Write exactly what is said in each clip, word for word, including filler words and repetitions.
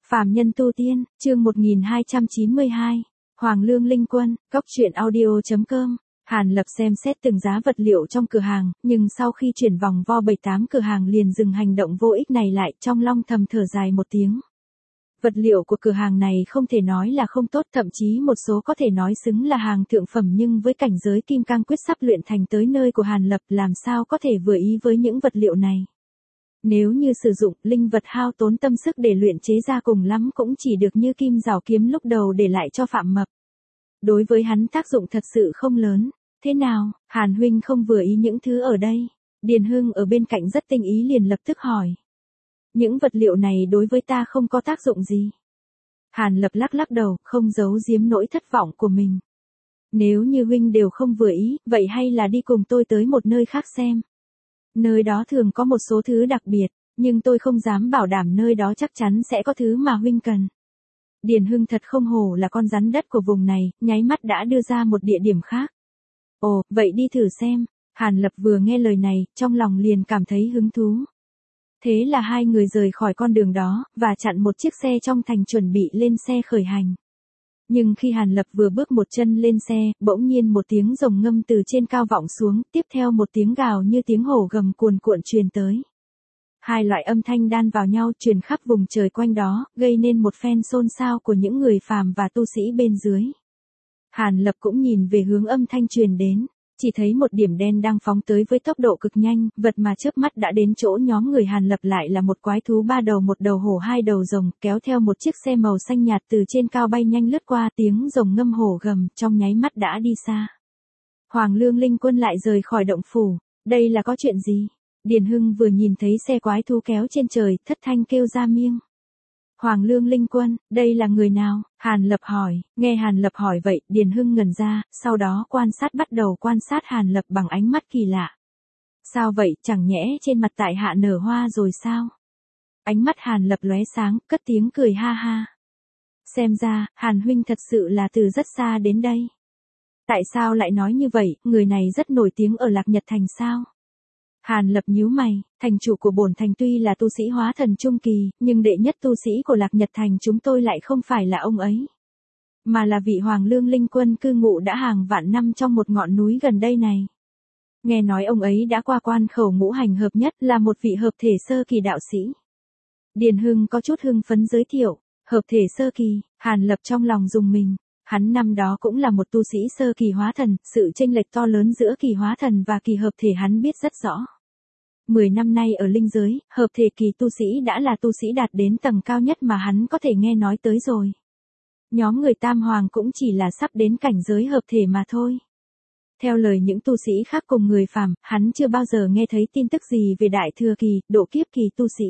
Phàm nhân tu tiên, chương một nghìn hai trăm chín mươi hai. Hoàng Lương Linh Quân, Cóc truyện audio chấm com. Hàn Lập xem xét từng giá vật liệu trong cửa hàng, nhưng sau khi chuyển vòng vo bảy tám cửa hàng liền dừng hành động vô ích này lại, trong lòng thầm thở dài một tiếng. Vật liệu của cửa hàng này không thể nói là không tốt, thậm chí một số có thể nói xứng là hàng thượng phẩm, nhưng với cảnh giới kim cang quyết sắp luyện thành tới nơi của Hàn Lập, làm sao có thể vừa ý với những vật liệu này. Nếu như sử dụng linh vật hao tốn tâm sức để luyện chế ra, cùng lắm cũng chỉ được như kim rào kiếm lúc đầu để lại cho Phạm Mập. Đối với hắn tác dụng thật sự không lớn. Thế nào, Hàn huynh không vừa ý những thứ ở đây? Điền Hưng ở bên cạnh rất tinh ý liền lập tức hỏi. Những vật liệu này đối với ta không có tác dụng gì. Hàn Lập lắc lắc đầu, không giấu giếm nỗi thất vọng của mình. Nếu như huynh đều không vừa ý, vậy hay là đi cùng tôi tới một nơi khác xem. Nơi đó thường có một số thứ đặc biệt, nhưng tôi không dám bảo đảm nơi đó chắc chắn sẽ có thứ mà huynh cần. Điền Hưng thật không hổ là con rắn đất của vùng này, nháy mắt đã đưa ra một địa điểm khác. Ồ, vậy đi thử xem. Hàn Lập vừa nghe lời này, trong lòng liền cảm thấy hứng thú. Thế là hai người rời khỏi con đường đó, và chặn một chiếc xe trong thành chuẩn bị lên xe khởi hành. Nhưng khi Hàn Lập vừa bước một chân lên xe, bỗng nhiên một tiếng rồng ngâm từ trên cao vọng xuống, tiếp theo một tiếng gào như tiếng hổ gầm cuồn cuộn truyền tới. Hai loại âm thanh đan vào nhau truyền khắp vùng trời quanh đó, gây nên một phen xôn xao của những người phàm và tu sĩ bên dưới. Hàn Lập cũng nhìn về hướng âm thanh truyền đến, chỉ thấy một điểm đen đang phóng tới với tốc độ cực nhanh, vật mà chớp mắt đã đến chỗ nhóm người Hàn Lập lại là một quái thú ba đầu, một đầu hổ hai đầu rồng, kéo theo một chiếc xe màu xanh nhạt từ trên cao bay nhanh lướt qua, tiếng rồng ngâm hổ gầm, trong nháy mắt đã đi xa. Hoàng Lương Linh Quân lại rời khỏi động phủ, đây là có chuyện gì? Điền Hưng vừa nhìn thấy xe quái thú kéo trên trời, thất thanh kêu ra miêng. Hoàng Lương Linh Quân, đây là người nào? Hàn Lập hỏi, nghe Hàn Lập hỏi vậy, Điền Hưng ngẩn ra, sau đó quan sát bắt đầu quan sát Hàn Lập bằng ánh mắt kỳ lạ. Sao vậy, chẳng nhẽ trên mặt tại hạ nở hoa rồi sao? Ánh mắt Hàn Lập lóe sáng, cất tiếng cười ha ha. Xem ra, Hàn huynh thật sự là từ rất xa đến đây. Tại sao lại nói như vậy, người này rất nổi tiếng ở Lạc Nhật Thành sao? Hàn Lập nhíu mày, thành chủ của bổn thành tuy là tu sĩ hóa thần trung kỳ, nhưng đệ nhất tu sĩ của Lạc Nhật Thành chúng tôi lại không phải là ông ấy, mà là vị Hoàng Lương Linh Quân cư ngụ đã hàng vạn năm trong một ngọn núi gần đây này. Nghe nói ông ấy đã qua quan khẩu ngũ hành hợp nhất, là một vị hợp thể sơ kỳ đạo sĩ. Điền Hưng có chút hưng phấn giới thiệu, hợp thể sơ kỳ. Hàn Lập trong lòng rùng mình. Hắn năm đó cũng là một tu sĩ sơ kỳ hóa thần, sự chênh lệch to lớn giữa kỳ hóa thần và kỳ hợp thể hắn biết rất rõ. Mười năm nay ở linh giới, hợp thể kỳ tu sĩ đã là tu sĩ đạt đến tầng cao nhất mà hắn có thể nghe nói tới rồi. Nhóm người Tam Hoàng cũng chỉ là sắp đến cảnh giới hợp thể mà thôi. Theo lời những tu sĩ khác cùng người phàm, hắn chưa bao giờ nghe thấy tin tức gì về đại thừa kỳ, độ kiếp kỳ tu sĩ.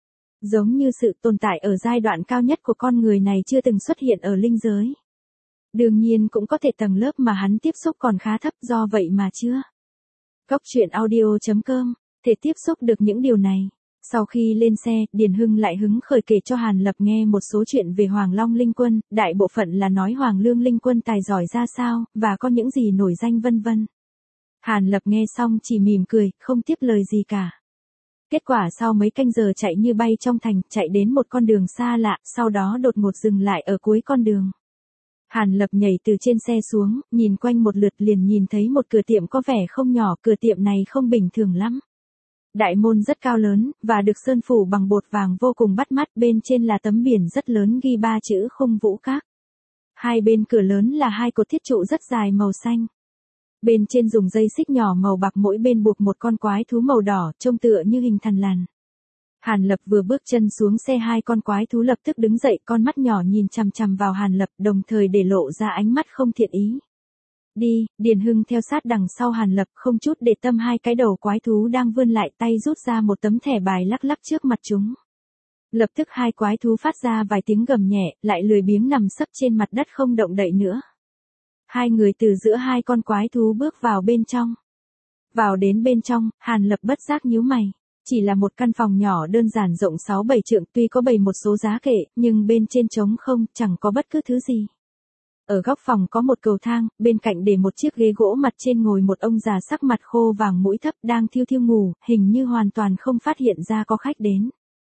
Giống như sự tồn tại ở giai đoạn cao nhất của con người này chưa từng xuất hiện ở linh giới. Đương nhiên cũng có thể tầng lớp mà hắn tiếp xúc còn khá thấp, do vậy mà chưa. Cóc truyện audio chấm com, thể tiếp xúc được những điều này. Sau khi lên xe, Điền Hưng lại hứng khởi kể cho Hàn Lập nghe một số chuyện về Hoàng Long Linh Quân, đại bộ phận là nói Hoàng Lương Linh Quân tài giỏi ra sao, và có những gì nổi danh vân vân. Hàn Lập nghe xong chỉ mỉm cười, không tiếp lời gì cả. Kết quả sau mấy canh giờ chạy như bay trong thành, chạy đến một con đường xa lạ, sau đó đột ngột dừng lại ở cuối con đường. Hàn Lập nhảy từ trên xe xuống, nhìn quanh một lượt liền nhìn thấy một cửa tiệm có vẻ không nhỏ, cửa tiệm này không bình thường lắm. Đại môn rất cao lớn, và được sơn phủ bằng bột vàng vô cùng bắt mắt, bên trên là tấm biển rất lớn ghi ba chữ Khung Vũ Các. Hai bên cửa lớn là hai cột thiết trụ rất dài màu xanh. Bên trên dùng dây xích nhỏ màu bạc, mỗi bên buộc một con quái thú màu đỏ, trông tựa như hình thằn lằn. Hàn Lập vừa bước chân xuống xe, hai con quái thú lập tức đứng dậy, con mắt nhỏ nhìn chằm chằm vào Hàn Lập, đồng thời để lộ ra ánh mắt không thiện ý. Đi, Điền Hưng theo sát đằng sau Hàn Lập, không chút để tâm hai cái đầu quái thú đang vươn lại tay rút ra một tấm thẻ bài lắc lắc trước mặt chúng. Lập tức hai quái thú phát ra vài tiếng gầm nhẹ, lại lười biếng nằm sấp trên mặt đất không động đậy nữa. Hai người từ giữa hai con quái thú bước vào bên trong. Vào đến bên trong, Hàn Lập bất giác nhíu mày. Chỉ là một căn phòng nhỏ đơn giản rộng sáu bảy trượng, tuy có bày một số giá kệ, nhưng bên trên trống không, chẳng có bất cứ thứ gì. Ở góc phòng có một cầu thang, bên cạnh để một chiếc ghế gỗ, mặt trên ngồi một ông già sắc mặt khô vàng mũi thấp đang thiêu thiêu ngủ, hình như hoàn toàn không phát hiện ra có khách đến.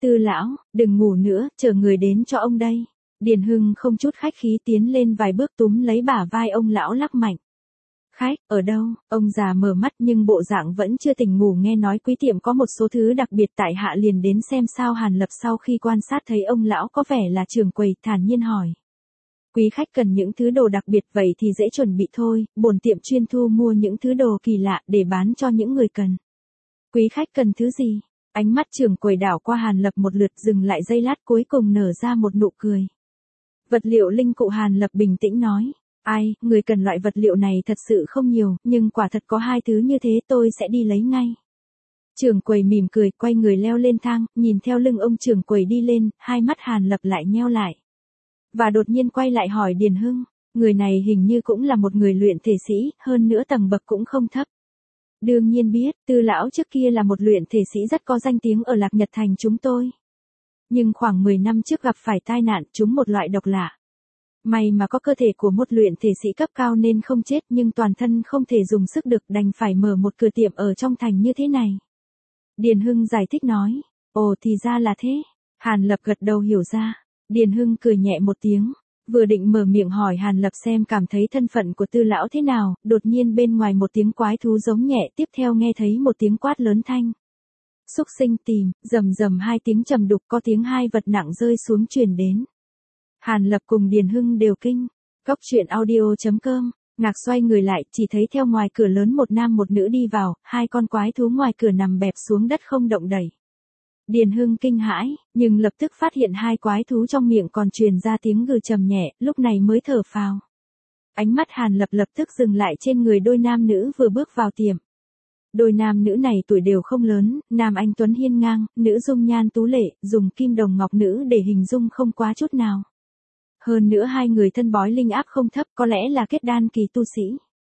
Tư lão, đừng ngủ nữa, chờ người đến cho ông đây. Điền Hưng không chút khách khí tiến lên vài bước túm lấy bả vai ông lão lắc mạnh. Khách, ở đâu? Ông già mở mắt nhưng bộ dạng vẫn chưa tỉnh ngủ, nghe nói quý tiệm có một số thứ đặc biệt tại hạ liền đến xem sao. Hàn Lập sau khi quan sát thấy ông lão có vẻ là trưởng quầy, thản nhiên hỏi. Quý khách cần những thứ đồ đặc biệt, vậy thì dễ chuẩn bị thôi, bổn tiệm chuyên thu mua những thứ đồ kỳ lạ để bán cho những người cần. Quý khách cần thứ gì? Ánh mắt trưởng quầy đảo qua Hàn Lập một lượt, dừng lại giây lát cuối cùng nở ra một nụ cười. Vật liệu linh cụ. Hàn Lập bình tĩnh nói. Ai, người cần loại vật liệu này thật sự không nhiều, nhưng quả thật có hai thứ như thế, tôi sẽ đi lấy ngay. Trưởng quầy mỉm cười, quay người leo lên thang, nhìn theo lưng ông trưởng quầy đi lên, hai mắt Hàn Lập lại nheo lại. Và đột nhiên quay lại hỏi Điền Hưng, người này hình như cũng là một người luyện thể sĩ, hơn nữa tầng bậc cũng không thấp. Đương nhiên biết, Tư lão trước kia là một luyện thể sĩ rất có danh tiếng ở Lạc Nhật Thành chúng tôi. Nhưng khoảng mười năm trước gặp phải tai nạn, trúng một loại độc lạ. May mà có cơ thể của một luyện thể sĩ cấp cao nên không chết, nhưng toàn thân không thể dùng sức được, đành phải mở một cửa tiệm ở trong thành như thế này. Điền Hưng giải thích nói, ồ thì ra là thế. Hàn Lập gật đầu hiểu ra. Điền Hưng cười nhẹ một tiếng, vừa định mở miệng hỏi Hàn Lập xem cảm thấy thân phận của Tư lão thế nào, đột nhiên bên ngoài một tiếng quái thú giống nhẹ, tiếp theo nghe thấy một tiếng quát lớn thanh. Xúc sinh tìm, rầm rầm hai tiếng trầm đục, có tiếng hai vật nặng rơi xuống truyền đến. Hàn Lập cùng Điền Hưng đều kinh. Cốc truyện audio chấm com. Ngạc xoay người lại, chỉ thấy theo ngoài cửa lớn một nam một nữ đi vào, hai con quái thú ngoài cửa nằm bẹp xuống đất không động đậy. Điền Hưng kinh hãi, nhưng lập tức phát hiện hai quái thú trong miệng còn truyền ra tiếng gừ trầm nhẹ, lúc này mới thở phào. Ánh mắt Hàn Lập lập tức dừng lại trên người đôi nam nữ vừa bước vào tiệm. Đôi nam nữ này tuổi đều không lớn, nam anh tuấn hiên ngang, nữ dung nhan tú lệ, dùng kim đồng ngọc nữ để hình dung không quá chút nào. Hơn nữa hai người thân bói linh áp không thấp, có lẽ là kết đan kỳ tu sĩ.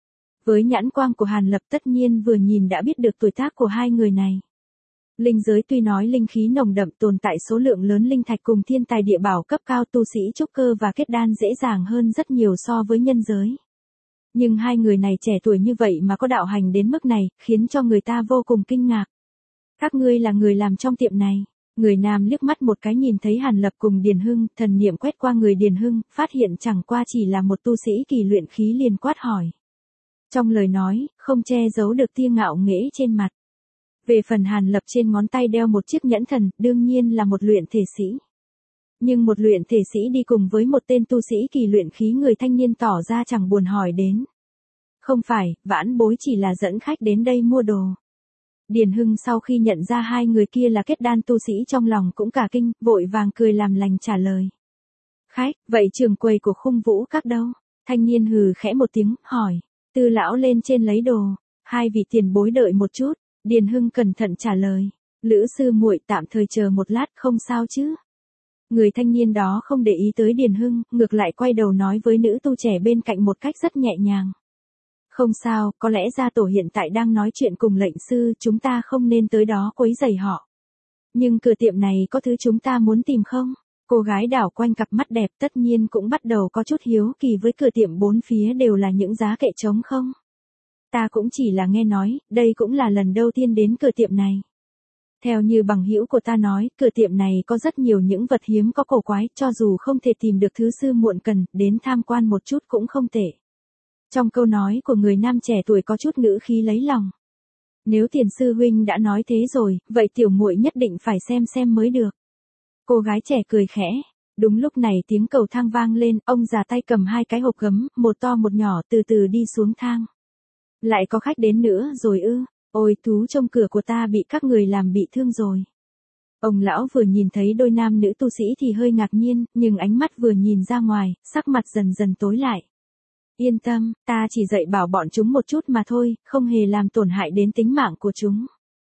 Với nhãn quang của Hàn Lập tất nhiên vừa nhìn đã biết được tuổi tác của hai người này. Linh giới tuy nói linh khí nồng đậm, tồn tại số lượng lớn linh thạch cùng thiên tài địa bảo cấp cao, tu sĩ trúc cơ và kết đan dễ dàng hơn rất nhiều so với nhân giới. Nhưng hai người này trẻ tuổi như vậy mà có đạo hành đến mức này, khiến cho người ta vô cùng kinh ngạc. Các ngươi là người làm trong tiệm này. Người nam liếc mắt một cái nhìn thấy Hàn Lập cùng Điền Hưng, thần niệm quét qua người Điền Hưng, phát hiện chẳng qua chỉ là một tu sĩ kỳ luyện khí, liền quát hỏi. Trong lời nói, không che giấu được tia ngạo nghễ trên mặt. Về phần Hàn Lập trên ngón tay đeo một chiếc nhẫn thần, đương nhiên là một luyện thể sĩ. Nhưng một luyện thể sĩ đi cùng với một tên tu sĩ kỳ luyện khí, người thanh niên tỏ ra chẳng buồn hỏi đến. Không phải, vãn bối chỉ là dẫn khách đến đây mua đồ. Điền Hưng sau khi nhận ra hai người kia là kết đan tu sĩ trong lòng cũng cả kinh, vội vàng cười làm lành trả lời. Khách, vậy trường quầy của Khung Vũ Các đâu? Thanh niên hừ khẽ một tiếng, hỏi. Tư lão lên trên lấy đồ, hai vị tiền bối đợi một chút. Điền Hưng cẩn thận trả lời. Lữ sư muội tạm thời chờ một lát, không sao chứ? Người thanh niên đó không để ý tới Điền Hưng, ngược lại quay đầu nói với nữ tu trẻ bên cạnh một cách rất nhẹ nhàng. Không sao, có lẽ gia tổ hiện tại đang nói chuyện cùng lệnh sư, chúng ta không nên tới đó quấy rầy họ. Nhưng cửa tiệm này có thứ chúng ta muốn tìm không? Cô gái đảo quanh cặp mắt đẹp tất nhiên cũng bắt đầu có chút hiếu kỳ với cửa tiệm bốn phía đều là những giá kệ trống không? Ta cũng chỉ là nghe nói, đây cũng là lần đầu tiên đến cửa tiệm này. Theo như bằng hữu của ta nói, cửa tiệm này có rất nhiều những vật hiếm có cổ quái, cho dù không thể tìm được thứ sư muộn cần, đến tham quan một chút cũng không tệ. Trong câu nói của người nam trẻ tuổi có chút ngữ khí lấy lòng. Nếu tiền sư huynh đã nói thế rồi, vậy tiểu muội nhất định phải xem xem mới được. Cô gái trẻ cười khẽ. Đúng lúc này tiếng cầu thang vang lên, ông già tay cầm hai cái hộp gấm, một to một nhỏ, từ từ đi xuống thang. Lại có khách đến nữa rồi ư? Ôi, thú trông cửa của ta bị các người làm bị thương rồi. Ông lão vừa nhìn thấy đôi nam nữ tu sĩ thì hơi ngạc nhiên, nhưng ánh mắt vừa nhìn ra ngoài, sắc mặt dần dần tối lại. Yên tâm, ta chỉ dạy bảo bọn chúng một chút mà thôi, không hề làm tổn hại đến tính mạng của chúng.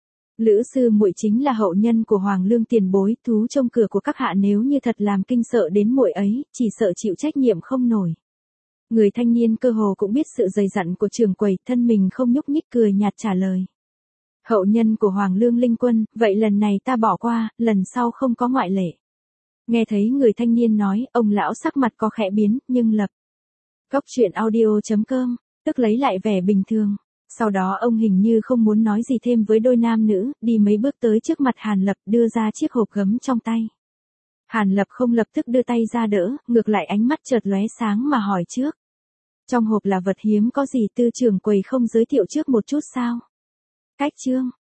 Lữ sư muội chính là hậu nhân của Hoàng Lương tiền bối, thú trông cửa của các hạ nếu như thật làm kinh sợ đến muội ấy, chỉ sợ chịu trách nhiệm không nổi. Người thanh niên cơ hồ cũng biết sự dày dặn của trưởng quầy, thân mình không nhúc nhích cười nhạt trả lời. Hậu nhân của Hoàng Lương Linh Quân, vậy lần này ta bỏ qua, lần sau không có ngoại lệ. Nghe thấy người thanh niên nói, ông lão sắc mặt có khẽ biến, nhưng lập. Cốc truyện audio chấm com, tức lấy lại vẻ bình thường. Sau đó ông hình như không muốn nói gì thêm với đôi nam nữ, đi mấy bước tới trước mặt Hàn Lập đưa ra chiếc hộp gấm trong tay. Hàn Lập không lập tức đưa tay ra đỡ, ngược lại ánh mắt chợt lóe sáng mà hỏi trước. Trong hộp là vật hiếm có gì Tư trưởng quầy không giới thiệu trước một chút sao? Cách chương.